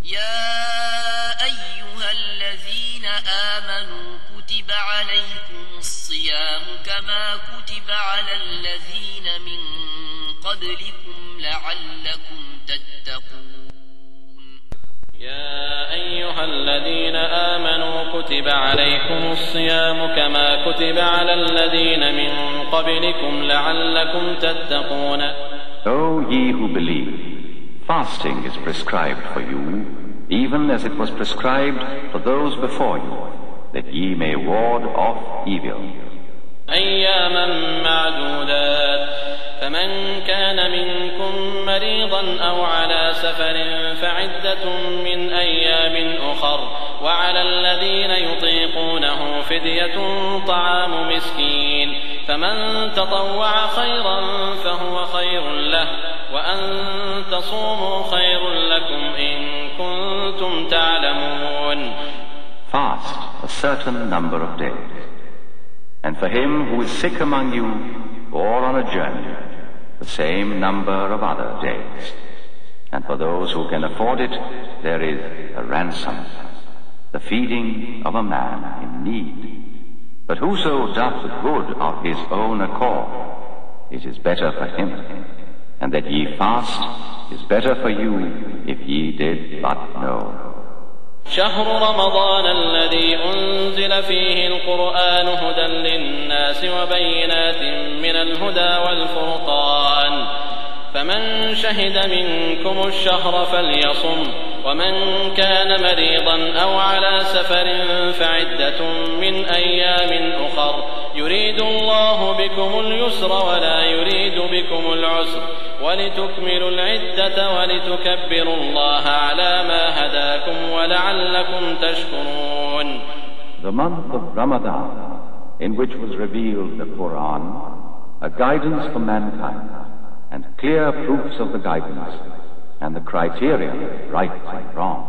يا أيها الذين آمنوا كتب عليكم الصيام كما كتب على الذين من قبلكم لعلكم تتقون يا أيها الذين آمنوا كتب عليكم الصيام كما كتب على الذين من قبلكم لعلكم تتقون. O ye who believe, fasting is prescribed for you, even as it was prescribed for those before you, that ye may ward off evil. أياما معدودات فمن كان منكم مريضا أو على سفر فعدة من أيام أخر وعلى الذين يطيقونه فدية طعام مسكين فمن تطوع خيرا فهو خير له وأن تصوموا خير لكم إن كنتم تعلمون. Fast a certain number of days. And for him who is sick among you or on a journey, the same number of other days. And for those who can afford it, there is a ransom, the feeding of a man in need. But whoso doth good of his own accord, it is better for him. And that ye fast is better for you if ye did but know. شهر رمضان الذي أنزل فيه القرآن هدى للناس وبينات من الهدى والفرقان فمن شهد منكم الشهر فليصم ومن كان مريضا أو على سفر فعدة من أيام أخر يريد الله بكم اليسر ولا يريد بكم العسر ولتكملوا العدة ولتكبروا الله على ما هداكم ولعلكم تشكرون. The month of Ramadan, in which was revealed the Quran, a guidance for mankind, and clear proofs of the guidance, and the criteria, right and wrong.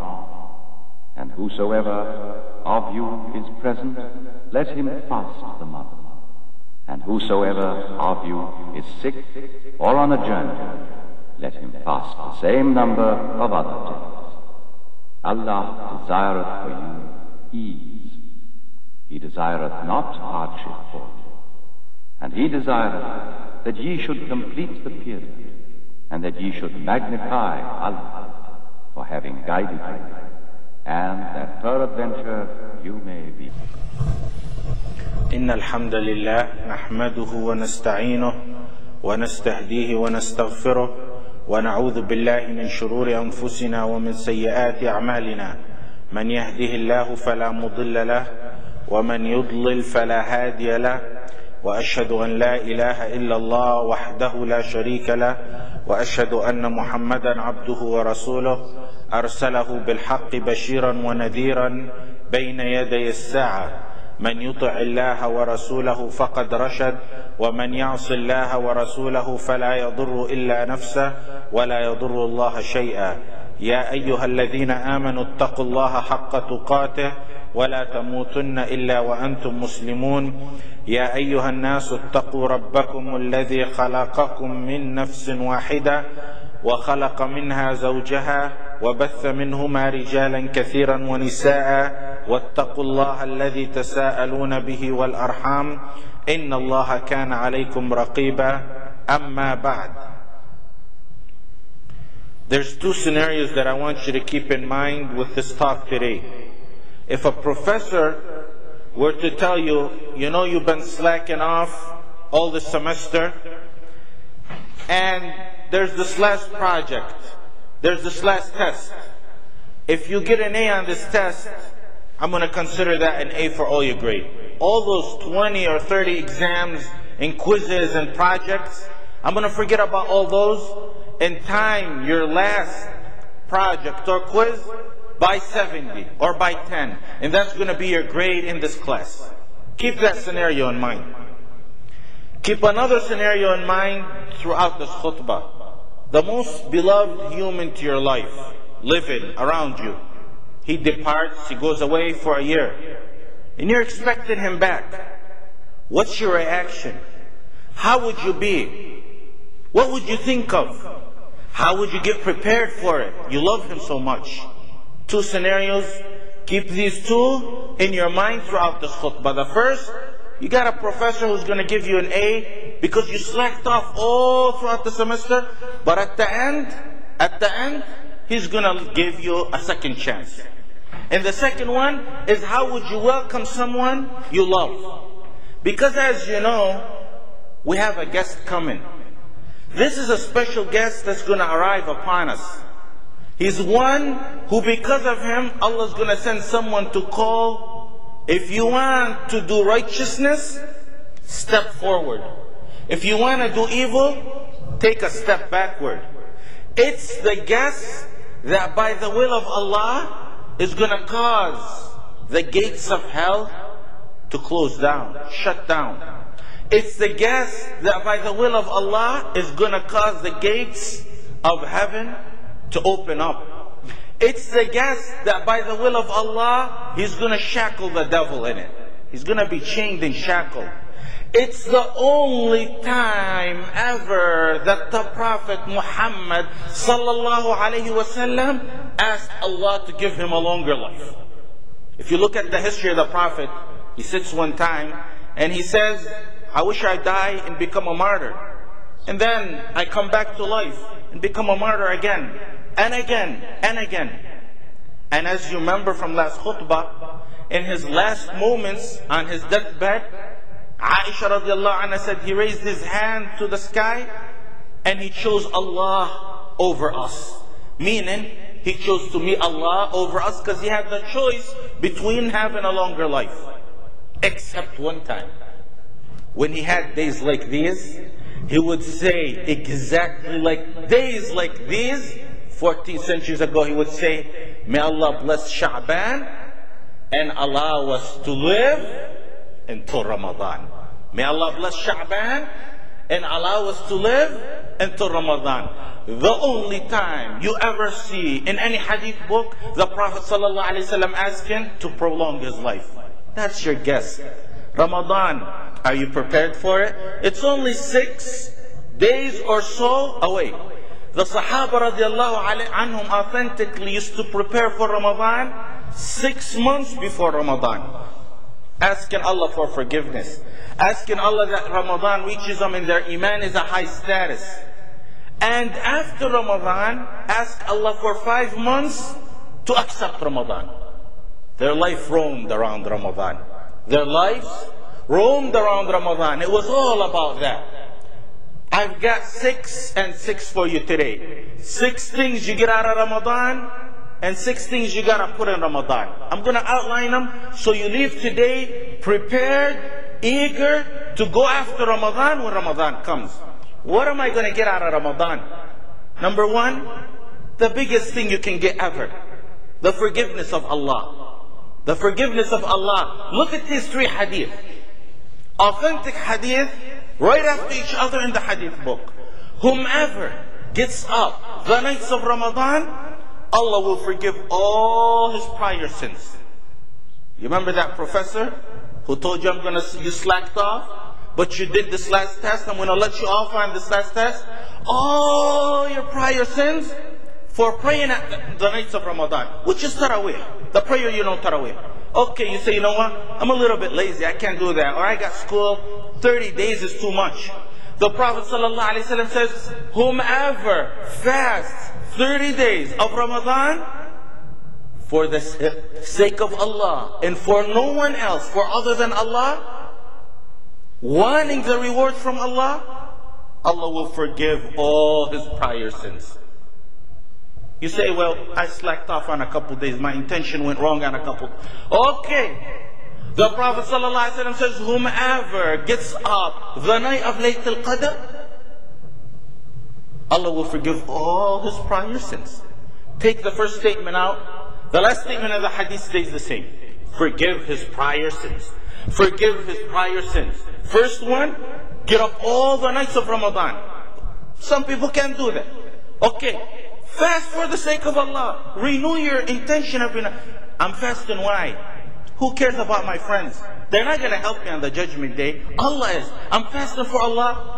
And whosoever of you is present, let him fast the month. And whosoever of you is sick or on a journey, let him fast the same number of other days. Allah desireth for you ease. He desireth not hardship for you. And He desireth that ye should complete the period, and that ye should magnify Allah for having guided you, and that peradventure you may be. إن الحمد لله نحمده ونستعينه ونستهديه ونستغفره ونعوذ بالله من شرور أنفسنا ومن سيئات أعمالنا من يهده الله فلا مضل له ومن يضلل فلا هادي له وأشهد أن لا إله إلا الله وحده لا شريك له وأشهد أن محمدا عبده ورسوله أرسله بالحق بشيرا ونذيرا بين يدي الساعة من يطع الله ورسوله فقد رشد ومن يعص الله ورسوله فلا يضر إلا نفسه ولا يضر الله شيئا. يا أيها الذين آمنوا اتقوا الله حق تقاته ولا تموتن إلا وأنتم مسلمون. يا أيها الناس اتقوا ربكم الذي خلقكم من نفس واحدة وخلق منها زوجها وبث منهما رجالا كثيرا ونساء واتقوا الله الذي تساءلون به والأرحام إن الله كان عليكم رقيبا. أما بعد. There's two scenarios that I want you to keep in mind with this talk today. If a professor were to tell you, you know, you've been slacking off all the semester, and there's this last project, there's this last test. If you get an A on this test, I'm going to consider that an A for all your grade. All those 20 or 30 exams and quizzes and projects, I'm going to forget about all those and time your last project or quiz by 70 or by 10. And that's going to be your grade in this class. Keep that scenario in mind. Keep another scenario in mind throughout this khutbah. The most beloved human to your life, living around you. He departs, he goes away for a year. And you're expecting him back. What's your reaction? How would you be? What would you think of? How would you get prepared for it? You love him so much. Two scenarios. Keep these two in your mind throughout this khutbah. The first, you got a professor who's going to give you an A because you slacked off all throughout the semester, but at the end, he's going to give you a second chance. And the second one is, how would you welcome someone you love? Because as you know, we have a guest coming. This is a special guest that's going to arrive upon us. He's one who, because of him, Allah is going to send someone to call. If you want to do righteousness, step forward. If you want to do evil, take a step backward. It's the guest that by the will of Allah is going to cause the gates of hell to close down, shut down. It's the guest that by the will of Allah is going to cause the gates of heaven to open up. It's the guest that by the will of Allah, He's going to shackle the devil in it. He's going to be chained and shackled. It's the only time ever that the Prophet Muhammad sallallahu alaihi wasallam asked Allah to give him a longer life. If you look at the history of the Prophet, he sits one time and he says, I wish I die and become a martyr. And then I come back to life and become a martyr again. And again, and again. And as you remember from last khutbah, in his last moments on his deathbed, Aisha radiallahu anha said he raised his hand to the sky and he chose Allah over us. Meaning, he chose to meet Allah over us because he had the choice between having a longer life. Except one time. When he had days like these, he would say exactly like days like these, 14 centuries ago, he would say, may Allah bless Sha'ban and allow us to live until Ramadan. May Allah bless Sha'ban and allow us to live until Ramadan. The only time you ever see in any hadith book the Prophet ﷺ asking to prolong his life. That's your guess. Ramadan, are you prepared for it? It's only 6 days or so away. The Sahaba radiallahu anhum authentically used to prepare for Ramadan 6 months before Ramadan. Asking Allah for forgiveness. Asking Allah that Ramadan reaches them and their iman is a high status. And after Ramadan, ask Allah for 5 months to accept Ramadan. Their life roamed around Ramadan. Their lives roamed around Ramadan. It was all about that. I've got 6 and 6 for you today. 6 things you get out of Ramadan and 6 things you gotta put in Ramadan. I'm gonna outline them so you leave today prepared, eager to go after Ramadan when Ramadan comes. What am I gonna get out of Ramadan? Number 1, the biggest thing you can get ever. The forgiveness of Allah. The forgiveness of Allah. Look at these 3 hadith. Authentic hadith right after each other in the hadith book. Whomever gets up the nights of Ramadan, Allah will forgive all his prior sins. You remember that professor who told you, you slacked off, but you did this last test, I'm going to let you off on this last test. All your prior sins for praying at the nights of Ramadan, which is Taraweeh, the prayer you know Taraweeh. Okay, you say, you know what, I'm a little bit lazy, I can't do that, or I got school, 30 days is too much. The Prophet ﷺ says, whomever fasts 30 days of Ramadan for the sake of Allah and for no one else, for other than Allah, wanting the reward from Allah, Allah will forgive all his prior sins. You say, well, I slacked off on a couple days. My intention went wrong on a couple. Okay. The Prophet ﷺ says, whomever gets up the night of Laylatul Qadr, Allah will forgive all his prior sins. Take the first statement out. The last statement of the hadith stays the same. Forgive his prior sins. Forgive his prior sins. First one, get up all the nights of Ramadan. Some people can't do that. Okay. Fast for the sake of Allah. Renew your intention every night. I'm fasting, why? Who cares about my friends? They're not going to help me on the judgment day. Allah is. I'm fasting for Allah.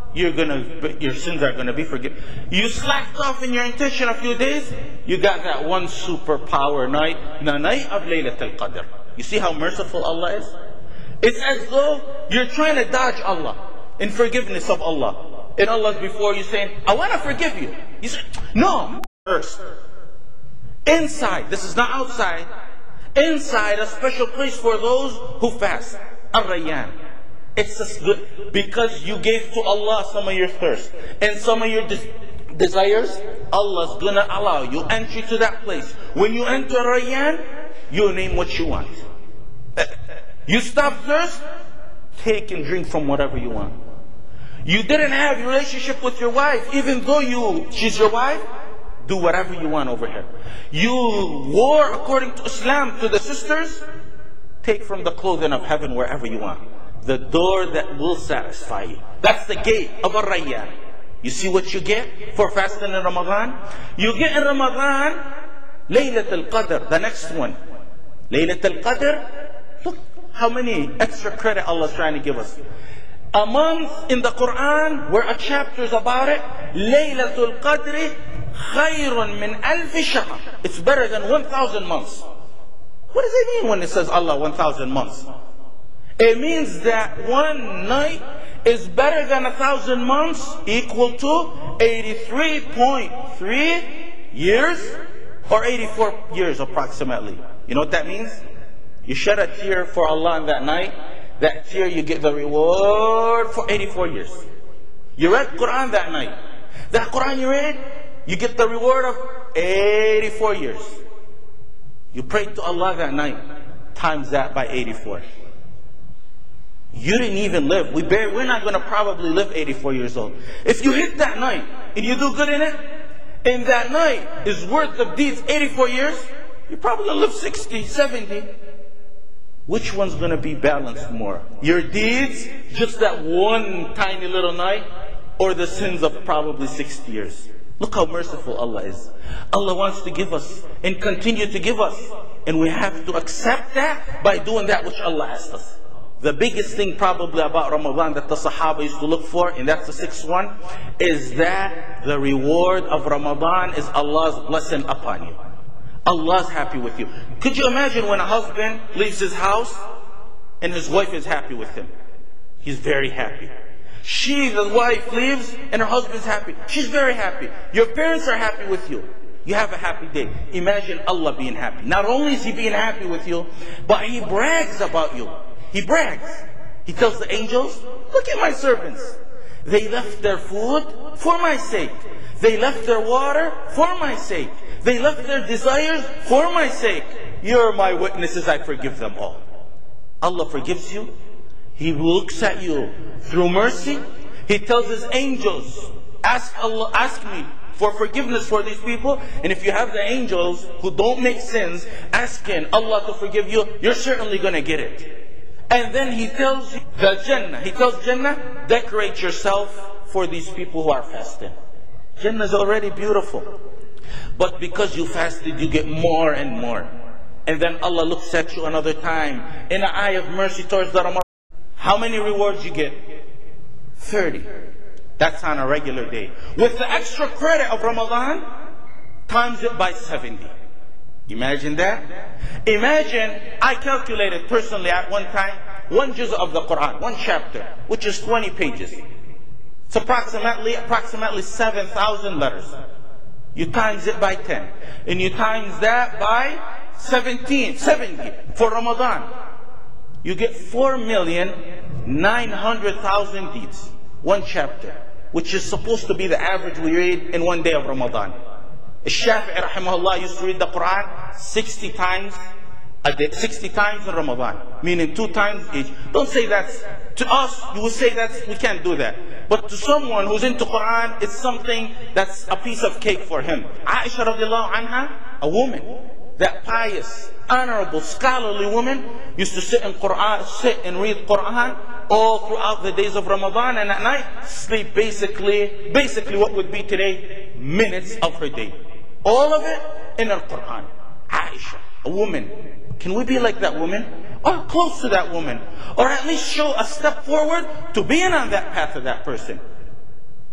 your sins are gonna be forgiven. You slacked off in your intention a few days, you got that one superpower night, the night of Laylatul Qadr. You see how merciful Allah is? It's as though you're trying to dodge Allah in forgiveness of Allah. And Allah's before you saying, I want to forgive you. You say, no, first. Inside, this is not outside. Inside, a special place for those who fast. Ar-Rayyan. It's just good because you gave to Allah some of your thirst and some of your desires. Allah's gonna allow you entry to that place. When you enter Rayyan, you name what you want. You stop thirst, take and drink from whatever you want. You didn't have a relationship with your wife, even though she's your wife, do whatever you want over here. You wore according to Islam to the sisters, take from the clothing of heaven wherever you want. The door that will satisfy you. That's the gate of Ar-Rayyan. You see what you get for fasting in Ramadan? You get in Ramadan, Laylatul Qadr, the next one. Laylatul Qadr, look how many extra credit Allah's trying to give us. A month in the Quran where a chapter is about it. Laylatul Qadr khayrun min alfi shahr. It's better than 1,000 months. What does it mean when it says Allah 1,000 months? It means that one night is better than 1,000 months, equal to 83.3 years or 84 years approximately. You know what that means? You shed a tear for Allah on that night. That tear you get the reward for 84 years. You read Quran that night. That Quran you read, you get the reward of 84 years. You prayed to Allah that night, times that by 84. You didn't even live. We're not going to probably live 84 years old. If you hit that night and you do good in it, and that night is worth of deeds 84 years, you probably live 60, 70. Which one's going to be balanced more? Your deeds, just that one tiny little night, or the sins of probably 60 years? Look how merciful Allah is. Allah wants to give us and continue to give us. And we have to accept that by doing that which Allah asked us. The biggest thing probably about Ramadan that the Sahaba used to look for, and that's the sixth one, is that the reward of Ramadan is Allah's blessing upon you. Allah's happy with you. Could you imagine when a husband leaves his house and his wife is happy with him? He's very happy. The wife leaves and her husband's happy. She's very happy. Your parents are happy with you. You have a happy day. Imagine Allah being happy. Not only is He being happy with you, but He brags about you. He brags. He tells the angels, look at my servants. They left their food for my sake. They left their water for my sake. They left their desires for my sake. You're my witnesses, I forgive them all. Allah forgives you. He looks at you through mercy. He tells His angels, ask me for forgiveness for these people. And if you have the angels who don't make sins asking Allah to forgive you, you're certainly going to get it. And then He tells you the Jannah. He tells Jannah, decorate yourself for these people who are fasting. Jannah is already beautiful. But because you fasted, you get more and more. And then Allah looks at you another time in an eye of mercy towards the Ramadan. How many rewards you get? 30. That's on a regular day. With the extra credit of Ramadan, times it by 70. Imagine that. Imagine, I calculated personally at one time, one juz of the Quran, one chapter, which is 20 pages. It's approximately 7,000 letters. You times it by 10. And you times that by 70 for Ramadan. You get 4,900,000 deeds. One chapter. Which is supposed to be the average we read in one day of Ramadan. Shafi'i rahimahullah used to read the Quran 60 times a day, 60 times in Ramadan. Meaning 2 times each. Don't say that's, to us, you will say that we can't do that. But to someone who's into Quran, it's something that's a piece of cake for him. Aisha radiallahu anha, a woman, that pious, honorable, scholarly woman, used to sit and read Quran all throughout the days of Ramadan, and at night sleep basically what would be today minutes of her day. All of it in her Quran. Aisha, a woman. Can we be like that woman? Or close to that woman? Or at least show a step forward to being on that path of that person.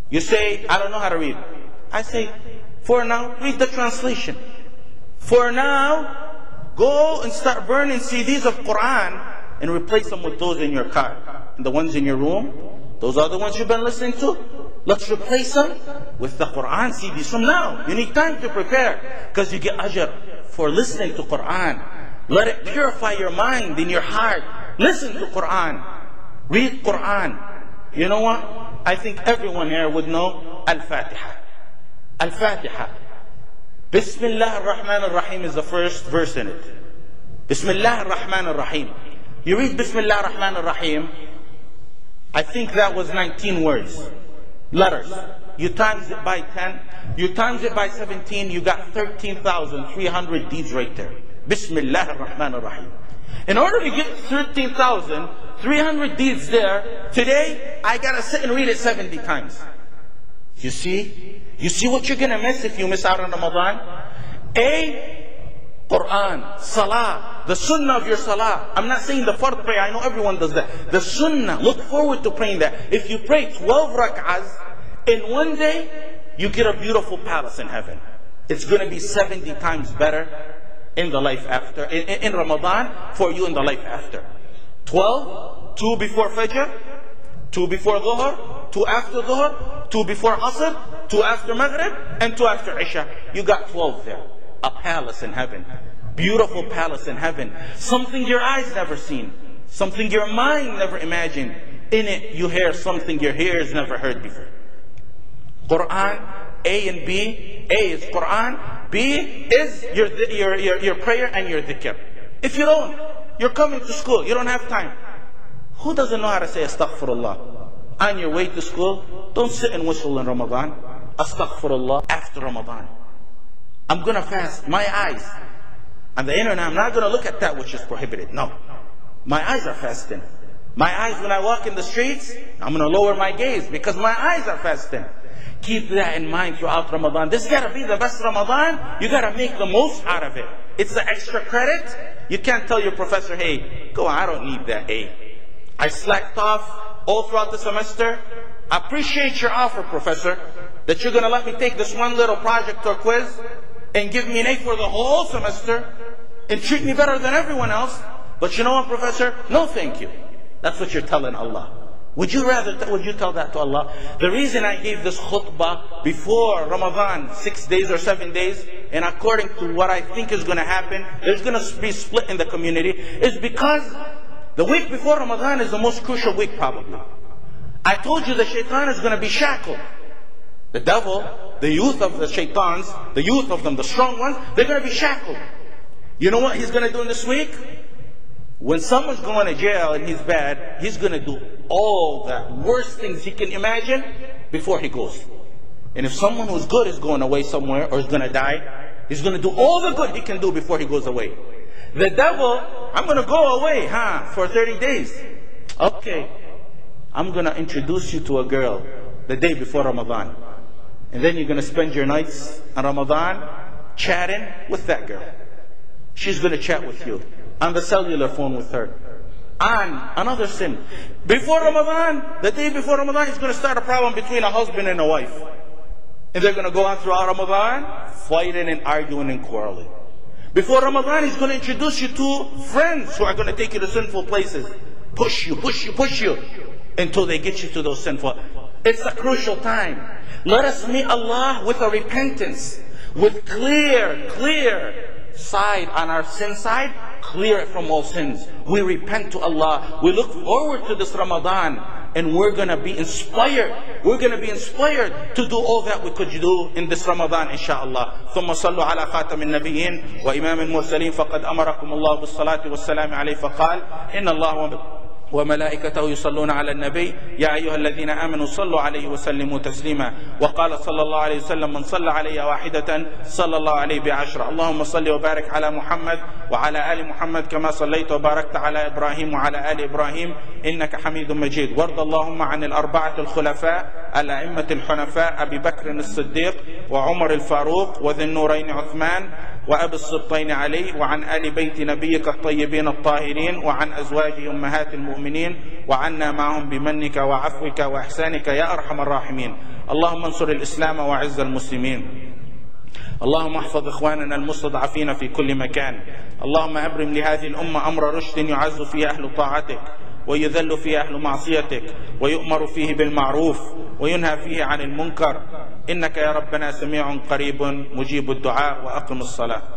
You say, I don't know how to read. I say, for now, read the translation. For now, go and start burning CDs of Quran and replace them with those in your car. And the ones in your room, those are the ones you've been listening to. Let's replace them with the Quran CDs from now. You need time to prepare because you get ajr for listening to Quran. Let it purify your mind and your heart. Listen to Quran. Read Quran. You know what? I think everyone here would know Al-Fatiha. Al-Fatiha. Bismillah ar-Rahman ar-Rahim is the first verse in it. Bismillah ar-Rahman ar-Rahim. You read Bismillah ar-Rahman ar-Rahim, I think that was 19 words, letters. You times it by 10, you times it by 17, you got 13,300 deeds right there. Bismillah ar-Rahman ar-Rahim. In order to get 13,300 deeds there, today I gotta sit and read it 70 times. You see? You see what you're gonna miss if you miss out on Ramadan? Quran, Salah, the Sunnah of your Salah. I'm not saying the Fard prayer, I know everyone does that. The Sunnah, look forward to praying that. If you pray 12 rak'ahs in one day, you get a beautiful palace in heaven. It's gonna be 70 times better in the life after, in Ramadan, for you in the life after. 12, 2 before Fajr, 2 before Dhuhr, 2 after Dhuhr, 2 before Asr, 2 after Maghrib, and 2 after Isha. You got 12 there. A palace in heaven. Beautiful palace in heaven. Something your eyes never seen. Something your mind never imagined. In it you hear something your ears never heard before. Quran, A and B. A is Quran. B is your prayer and your dhikr. If you don't, you're coming to school, you don't have time. Who doesn't know how to say astaghfirullah? On your way to school, don't sit and whistle in Ramadan. Astaghfirullah after Ramadan. I'm going to fast my eyes. On the internet, I'm not going to look at that which is prohibited. No. My eyes are fasting. My eyes, when I walk in the streets, I'm going to lower my gaze because my eyes are fasting. Keep that in mind throughout Ramadan. This got to be the best Ramadan. You got to make the most out of it. It's the extra credit. You can't tell your professor, hey, go on, I don't need that A. I slacked off all throughout the semester. I appreciate your offer, professor, that you're going to let me take this one little project or quiz and give me an A for the whole semester and treat me better than everyone else. But you know what, professor? No, thank you. That's what you're telling Allah. Would you tell that to Allah? The reason I gave this khutbah before Ramadan, 6 days or 7 days, and according to what I think is going to happen, there's going to be split in the community, is because the week before Ramadan is the most crucial week probably. I told you the shaitan is going to be shackled. The devil, the youth of the shaitans, the youth of them, the strong ones, they're going to be shackled. You know what he's going to do in this week? When someone's going to jail and he's bad, he's going to do all the worst things he can imagine before he goes. And if someone who's good is going away somewhere or is going to die, he's going to do all the good he can do before he goes away. The devil, I'm going to go away, for 30 days. Okay, I'm going to introduce you to a girl the day before Ramadan. And then you're going to spend your nights on Ramadan chatting with that girl. She's going to chat with you on the cellular phone with her. On another sin. Before Ramadan, the day before Ramadan, he's going to start a problem between a husband and a wife. And they're going to go on throughout Ramadan, fighting and arguing and quarreling. Before Ramadan, he's going to introduce you to friends who are going to take you to sinful places. Push you, until they get you to those sinful. It's a crucial time. Let us meet Allah with a repentance, with clear side on our sin side, clear it from all sins. We repent to Allah. We look forward to this Ramadan, and we're going to be inspired. We're going to be inspired to do all that we could do in this Ramadan, inshaAllah. ثم صلوا على خاتم النبيين وإمام المرسلين فقد أمركم الله بالصلاة والسلام عليه فقال إن الله وملائكته يصلون على النبي يا أيها الذين آمنوا صلوا عليه وسلموا تسليما وقال صلى الله عليه وسلم من صلى علي واحدة صلى الله عليه بعشرة اللهم صل وبارك على محمد وعلى آل محمد كما صليت وباركت على إبراهيم وعلى آل إبراهيم إنك حميد مجيد وارض اللهم عن الأربعة الخلفاء الأئمة الحنفاء أبي بكر الصديق وعمر الفاروق وذي النورين عثمان وأبي السبطين علي وعن آل بيت نبيك الطيبين الطاهرين وعن أزواج أمهات المؤمنين وعنا معهم بمنك وعفوك وإحسانك يا أرحم الراحمين اللهم انصر الإسلام وأعز المسلمين. اللهم احفظ إخواننا المستضعفين في كل مكان. اللهم أبرم لهذه الأمة أمر رشد يعز فيه أهل طاعتك ويذل فيه أهل معصيتك ويؤمر فيه بالمعروف وينهى فيه عن المنكر، إنك يا ربنا سميع قريب مجيب الدعاء. وأقم الصلاة.